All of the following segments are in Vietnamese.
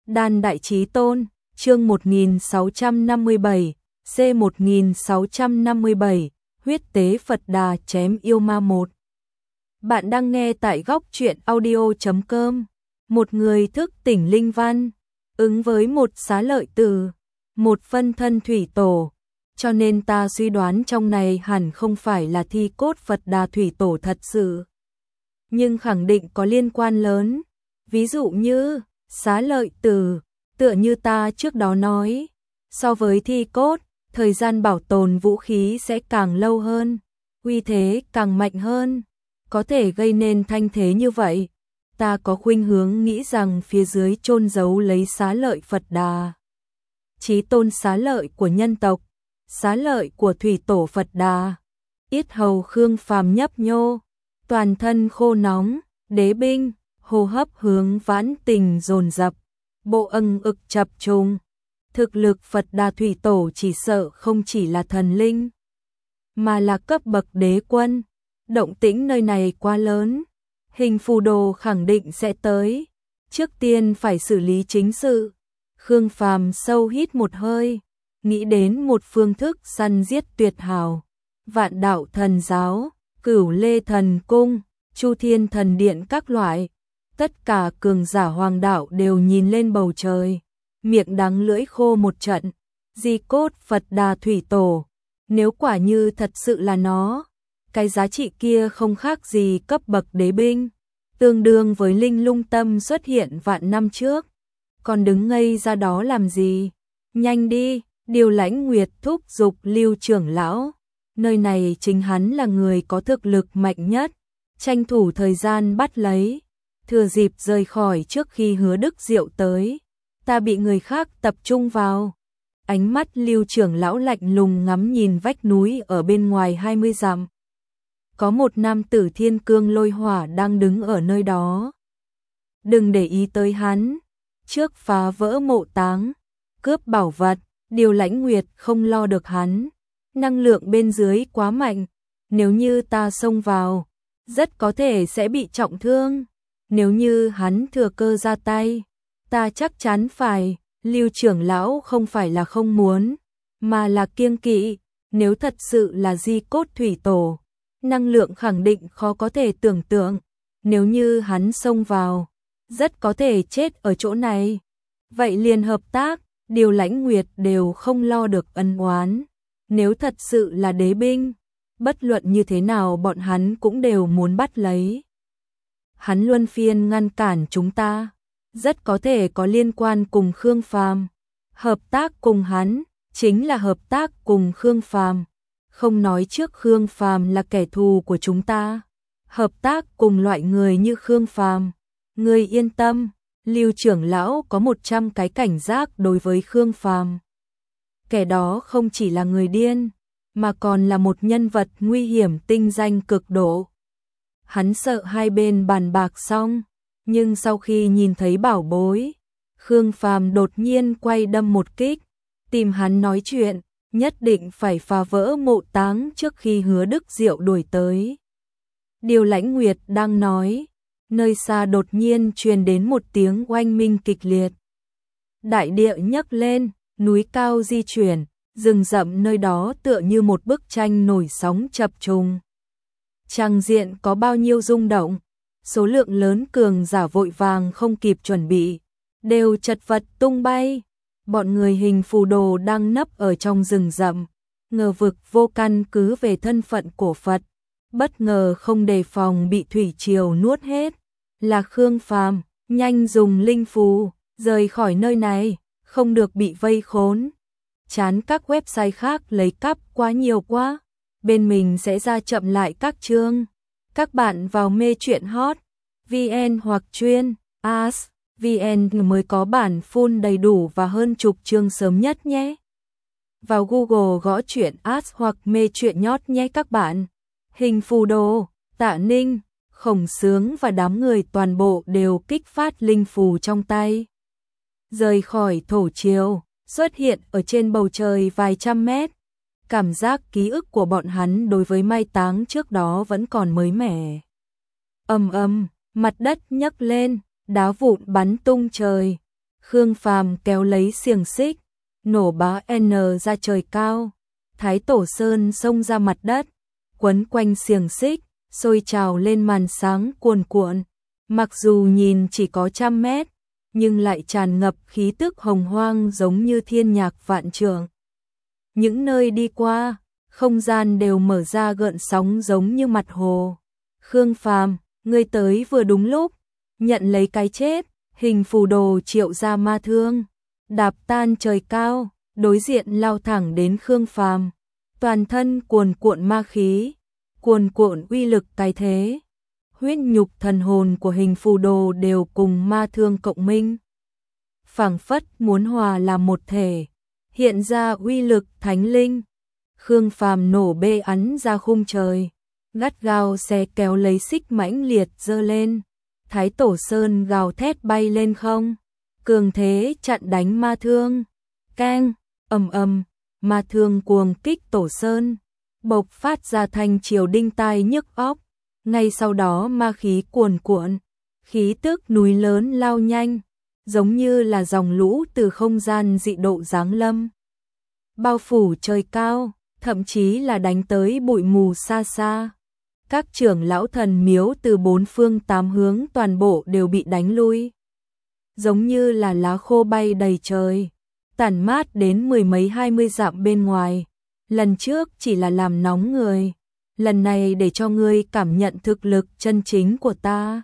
Đan Đại Chí Tôn, chương 1657, C1657, huyết tế Phật Đà chém yêu ma 1. Bạn đang nghe tại góc truyện audio.com. Một người thức tỉnh linh văn, ứng với một xá lợi từ, một phân thân thủy tổ, cho nên ta suy đoán trong này hẳn không phải là thi cốt Phật Đà thủy tổ thật sự, nhưng khẳng định có liên quan lớn. Ví dụ như xá lợi từ, tựa như ta trước đó nói, so với thi cốt, thời gian bảo tồn vũ khí sẽ càng lâu hơn, uy thế càng mạnh hơn, có thể gây nên thanh thế như vậy. Ta có khuynh hướng nghĩ rằng phía dưới chôn giấu lấy xá lợi Phật Đà, Chí Tôn xá lợi của nhân tộc, xá lợi của thủy tổ Phật Đà. Yết hầu Khương Phàm nhấp nhô, toàn thân khô nóng, đế binh, hô hấp hướng vãn tình dồn dập, bộ âng ực chập trùng. Thực lực Phật Đà thủy tổ chỉ sợ không chỉ là thần linh, mà là cấp bậc đế quân. Động tĩnh nơi này quá lớn, Hình phù đồ khẳng định sẽ tới, trước tiên phải xử lý chính sự. Khương Phàm sâu hít một hơi, nghĩ đến một phương thức săn giết tuyệt hảo. Vạn đạo thần giáo, Cửu Lê thần cung, Chu Thiên thần điện các loại, tất cả cường giả hoàng đạo đều nhìn lên bầu trời, miệng đắng lưỡi khô một trận. Di cốt Phật Đà thủy tổ, nếu quả như thật sự là nó, cái giá trị kia không khác gì cấp bậc đế binh, tương đương với linh lung tâm xuất hiện vạn năm trước. Còn đứng ngây ra đó làm gì? Nhanh đi, Điều Lãnh Nguyệt thúc giục Lưu trưởng lão. Nơi này chính hắn là người có thực lực mạnh nhất, tranh thủ thời gian bắt lấy, thừa dịp rời khỏi trước khi Hứa Đức Diệu tới. Ta bị người khác tập trung vào. Ánh mắt Lưu trưởng lão lạnh lùng ngắm nhìn vách núi ở bên ngoài 20 dặm. Có một nam tử thiên cương lôi hỏa đang đứng ở nơi đó. Đừng để ý tới hắn, trước phá vỡ mộ táng, cướp bảo vật, Điều Lãnh Nguyệt không lo được hắn. Năng lượng bên dưới quá mạnh, nếu như ta xông vào, rất có thể sẽ bị trọng thương. Nếu như hắn thừa cơ ra tay, ta chắc chắn phải. Lưu trưởng lão không phải là không muốn, mà là kiêng kỵ. Nếu thật sự là di cốt thủy tổ, năng lượng khẳng định khó có thể tưởng tượng. Nếu như hắn xông vào, rất có thể chết ở chỗ này. Vậy liền hợp tác, Điều Lãnh Nguyệt đều không lo được ân oán. Nếu thật sự là đế binh, bất luận như thế nào bọn hắn cũng đều muốn bắt lấy. Hắn luân phiên ngăn cản chúng ta, rất có thể có liên quan cùng Khương Phàm. Hợp tác cùng hắn, chính là hợp tác cùng Khương Phàm. Không nói trước Khương Phàm là kẻ thù của chúng ta, hợp tác cùng loại người như Khương Phàm. Ngươi yên tâm, Lưu trưởng lão có 100 cái cảnh giác đối với Khương Phàm. Kẻ đó không chỉ là người điên, mà còn là một nhân vật nguy hiểm tinh danh cực độ. Hắn sợ hai bên bàn bạc xong, nhưng sau khi nhìn thấy bảo bối, Khương Phàm đột nhiên quay đâm một kích, tìm hắn nói chuyện, nhất định phải phá vỡ mộ táng trước khi Hứa Đức Diệu đuổi tới. Điều Lãnh Nguyệt đang nói, nơi xa đột nhiên truyền đến một tiếng oanh minh kịch liệt. Đại địa nhấc lên, núi cao di chuyển, rừng rậm nơi đó tựa như một bức tranh nổi sóng chập trùng. Tràng diện có bao nhiêu rung động, số lượng lớn cường giả vội vàng không kịp chuẩn bị, đều chật vật tung bay. Bọn người Hình phù đồ đang nấp ở trong rừng rậm, ngờ vực vô căn cứ về thân phận của Phật, bất ngờ không đề phòng bị thủy triều nuốt hết. Là Khương Phàm, nhanh dùng linh phù, rời khỏi nơi này, không được bị vây khốn. Chán các website khác lấy cắp quá nhiều quá, bên mình sẽ ra chậm lại các chương. Các bạn vào mê truyện hot VN hoặc chuyên as VN mới có bản full đầy đủ và hơn chục chương sớm nhất nhé. Vào Google gõ truyện as hoặc mê truyện nhót nhé các bạn. Hình phù đồ, Tạ Ninh, Khổng Sướng và đám người toàn bộ đều kích phát linh phù trong tay. Rời khỏi thổ triều, xuất hiện ở trên bầu trời vài trăm mét. Cảm giác ký ức của bọn hắn đối với mai táng trước đó vẫn còn mới mẻ. Ầm ầm, mặt đất nhấc lên, đá vụn bắn tung trời. Khương Phàm kéo lấy xiềng xích, nổ bá N ra trời cao. Thái Tổ Sơn xông ra mặt đất, quấn quanh xiềng xích, sôi trào lên màn sáng cuồn cuộn. Mặc dù nhìn chỉ có 100 mét, nhưng lại tràn ngập khí tức hồng hoang giống như thiên nhạc vạn trượng. Những nơi đi qua, không gian đều mở ra gợn sóng giống như mặt hồ. Khương Phàm, ngươi tới vừa đúng lúc, nhận lấy cái chết. Hình phù đồ triệu ra ma thương, đạp tan trời cao, đối diện lao thẳng đến Khương Phàm. Toàn thân cuồn cuộn ma khí, cuồn cuộn uy lực cái thế. Huyết nhục thần hồn của hình phù đồ đều cùng ma thương cộng minh, phảng phất muốn hòa làm một thể, hiện ra uy lực thánh linh. Khương Phàm nổ bê ắn ra khung trời, gắt gao xé kéo lấy xích mãnh liệt giơ lên. Thái Tổ Sơn gào thét bay lên không, cường thế chặn đánh ma thương. Keng, ầm ầm, ma thương cuồng kích Tổ Sơn, bộc phát ra thanh triều đinh tai nhức óc. Ngay sau đó ma khí cuồn cuộn, khí tức núi lớn lao nhanh, giống như là dòng lũ từ không gian dị độ giáng lâm, bao phủ trời cao, thậm chí là đánh tới bụi mù xa xa. Các trưởng lão thần miếu từ 4 phương 8 hướng toàn bộ đều bị đánh lui, giống như là lá khô bay đầy trời, tản mát đến 10 mấy 20 dặm bên ngoài. Lần trước chỉ là làm nóng người, lần này để cho ngươi cảm nhận thực lực chân chính của ta.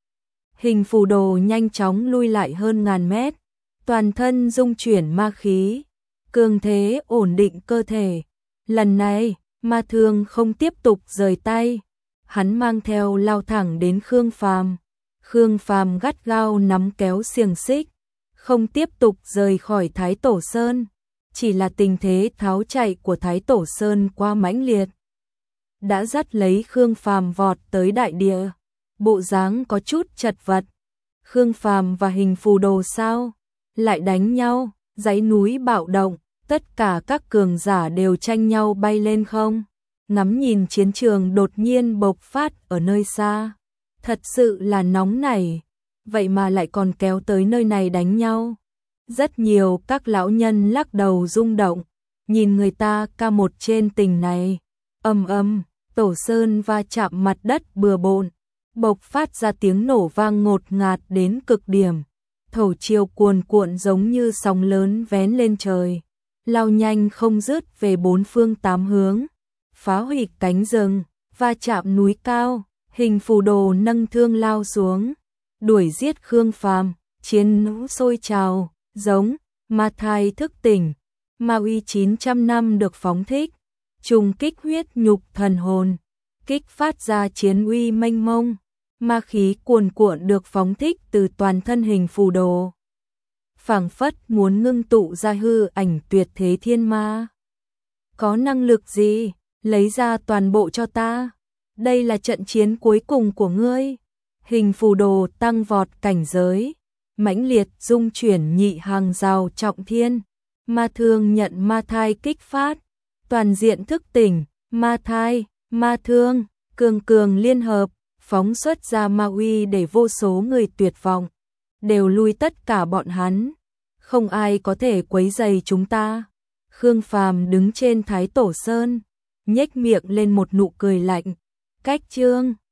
Hình phù đồ nhanh chóng lui lại hơn ngàn mét, toàn thân dung chuyển ma khí, cường thế ổn định cơ thể. Lần này, ma thương không tiếp tục rời tay, hắn mang theo lao thẳng đến Khương Phàm. Khương Phàm gắt gao nắm kéo xiềng xích, không tiếp tục rời khỏi Thái Tổ Sơn, chỉ là tình thế tháo chạy của Thái Tổ Sơn quá mãnh liệt, đã dắt lấy Khương Phàm vọt tới đại địa, bộ dáng có chút chật vật. Khương Phàm và hình phù đồ sao lại đánh nhau? Dãy núi bạo động, tất cả các cường giả đều tranh nhau bay lên không. Ngắm nhìn chiến trường đột nhiên bộc phát ở nơi xa, thật sự là nóng nảy, vậy mà lại còn kéo tới nơi này đánh nhau. Rất nhiều các lão nhân lắc đầu rung động, nhìn người ta ca một trên tình này. Ầm ầm, Tổ Sơn va chạm mặt đất bừa bộn, bộc phát ra tiếng nổ vang ngột ngạt đến cực điểm. Thổ triều cuồn cuộn giống như sóng lớn vén lên trời, lao nhanh không dứt về 4 phương 8 hướng, phá hủy cánh rừng, va chạm núi cao. Hình phù đồ nâng thương lao xuống, đuổi giết Khương Phàm. Chiến nữ sôi trào, giống ma thai thức tỉnh, ma uy 900 năm được phóng thích, trùng kích huyết nhục thần hồn, kích phát ra chiến uy mênh mông. Ma khí cuồn cuộn được phóng thích từ toàn thân hình phù đồ, phảng phất muốn ngưng tụ ra hư ảnh tuyệt thế thiên ma. Có năng lực gì? Lấy ra toàn bộ cho ta. Đây là trận chiến cuối cùng của ngươi. Hình phù đồ tăng vọt cảnh giới, mãnh liệt dung chuyển nhị hàng rào trọng thiên. Ma thương nhận ma thai kích phát, toàn diện thức tỉnh. Ma thai, ma thương, cường cường liên hợp, phóng xuất ra ma uy để vô số người tuyệt vọng, đều lui tất cả bọn hắn. Không ai có thể quấy rầy chúng ta. Khương Phàm đứng trên Thái Tổ Sơn, nhếch miệng lên một nụ cười lạnh. Cách chương